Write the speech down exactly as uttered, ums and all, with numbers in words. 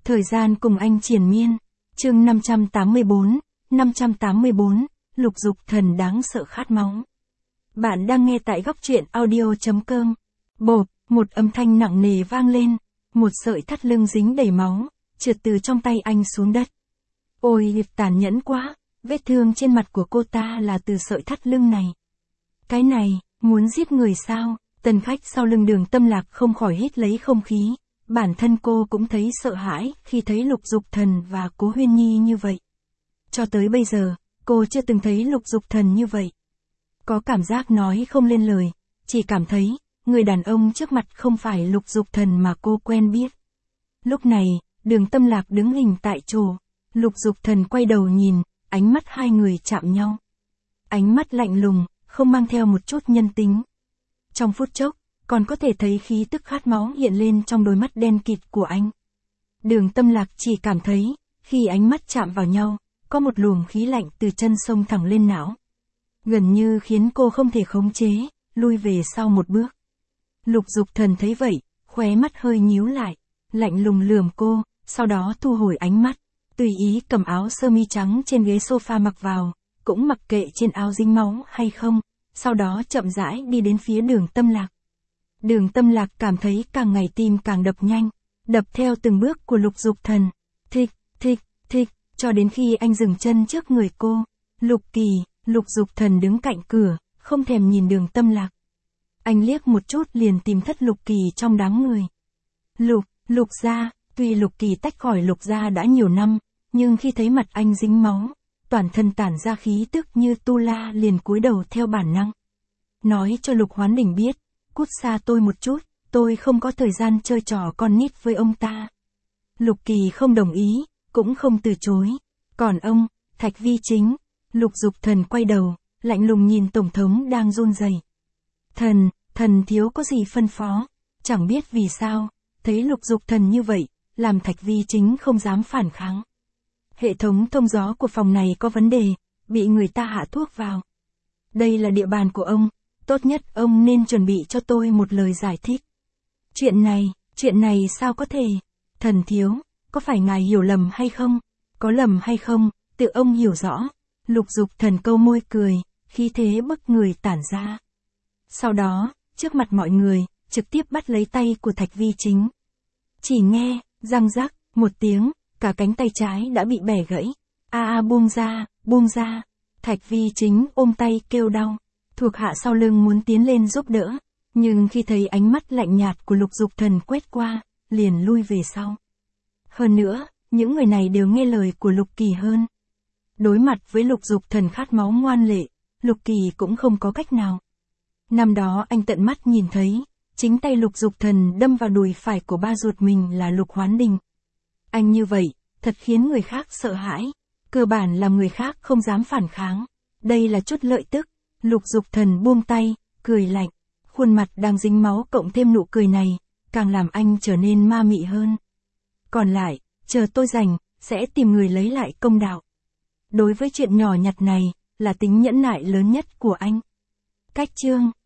Thời gian cùng anh triền miên. Chương năm trăm tám mươi bốn, năm trăm tám mươi bốn, Lục Dục Thần đáng sợ khát máu. Bạn đang nghe tại góc truyện audio chấm com. Bộp, một âm thanh nặng nề vang lên, một sợi thắt lưng dính đầy máu, trượt từ trong tay anh xuống đất. Ôi, tàn nhẫn quá, vết thương trên mặt của cô ta là từ sợi thắt lưng này. Cái này, muốn giết người sao? Tân khách sau lưng Đường Tâm Lạc không khỏi hít lấy không khí. Bản thân cô cũng thấy sợ hãi khi thấy Lục Dục Thần và Cố Huyên Nhi như vậy. Cho tới bây giờ, cô chưa từng thấy Lục Dục Thần như vậy. Có cảm giác nói không lên lời, chỉ cảm thấy, người đàn ông trước mặt không phải Lục Dục Thần mà cô quen biết. Lúc này, Đường Tâm Lạc đứng hình tại chỗ, Lục Dục Thần quay đầu nhìn, ánh mắt hai người chạm nhau. Ánh mắt lạnh lùng, không mang theo một chút nhân tính. Trong phút chốc, còn có thể thấy khí tức khát máu hiện lên trong đôi mắt đen kịt của anh. Đường Tâm Lạc chỉ cảm thấy, khi ánh mắt chạm vào nhau, có một luồng khí lạnh từ chân xông thẳng lên não. Gần như khiến cô không thể khống chế, lui về sau một bước. Lục Dục Thần thấy vậy, khóe mắt hơi nhíu lại, lạnh lùng lườm cô, sau đó thu hồi ánh mắt, tùy ý cầm áo sơ mi trắng trên ghế sofa mặc vào, cũng mặc kệ trên áo dính máu hay không, sau đó chậm rãi đi đến phía Đường Tâm Lạc. Đường Tâm Lạc cảm thấy càng ngày tim càng đập nhanh, đập theo từng bước của Lục Dục Thần, thịch, thịch, thịch, cho đến khi anh dừng chân trước người cô. Lục Kỳ, Lục Dục Thần đứng cạnh cửa, không thèm nhìn Đường Tâm Lạc. Anh liếc một chút liền tìm thất Lục Kỳ trong đám người. Lục, Lục gia, tuy Lục Kỳ tách khỏi Lục gia đã nhiều năm, nhưng khi thấy mặt anh dính máu, toàn thân tản ra khí tức như tu la liền cúi đầu theo bản năng. Nói cho Lục Hoán Đình biết, cút xa tôi một chút, tôi không có thời gian chơi trò con nít với ông ta. Lục Kỳ không đồng ý, cũng không từ chối. Còn ông, Thạch Vi Chính, Lục Dục Thần quay đầu, lạnh lùng nhìn Tổng thống đang run rẩy. Thần, thần thiếu có gì phân phó? Chẳng biết vì sao, thấy Lục Dục Thần như vậy, làm Thạch Vi Chính không dám phản kháng. Hệ thống thông gió của phòng này có vấn đề, bị người ta hạ thuốc vào. Đây là địa bàn của ông, tốt nhất ông nên chuẩn bị cho tôi một lời giải thích. Chuyện này, chuyện này sao có thể? Thần thiếu, có phải ngài hiểu lầm hay không? Có lầm hay không, tự ông hiểu rõ. Lục Dục Thần câu môi cười, khí thế bức người tản ra. Sau đó, trước mặt mọi người, trực tiếp bắt lấy tay của Thạch Vi Chính. Chỉ nghe, răng rắc, một tiếng, cả cánh tay trái đã bị bẻ gãy. A a buông ra, buông ra. Thạch Vi Chính ôm tay kêu đau. Thuộc hạ sau lưng muốn tiến lên giúp đỡ, nhưng khi thấy ánh mắt lạnh nhạt của Lục Dục Thần quét qua, liền lui về sau. Hơn nữa, những người này đều nghe lời của Lục Kỳ hơn. Đối mặt với Lục Dục Thần khát máu ngoan lệ, Lục Kỳ cũng không có cách nào. Năm đó anh tận mắt nhìn thấy, chính tay Lục Dục Thần đâm vào đùi phải của ba ruột mình là Lục Hoán Đình. Anh như vậy, thật khiến người khác sợ hãi, cơ bản làm người khác không dám phản kháng. Đây là chút lợi tức. Lục Dục Thần buông tay, cười lạnh, khuôn mặt đang dính máu cộng thêm nụ cười này, càng làm anh trở nên ma mị hơn. Còn lại, chờ tôi rảnh, sẽ tìm người lấy lại công đạo. Đối với chuyện nhỏ nhặt này, là tính nhẫn nại lớn nhất của anh. Cách chương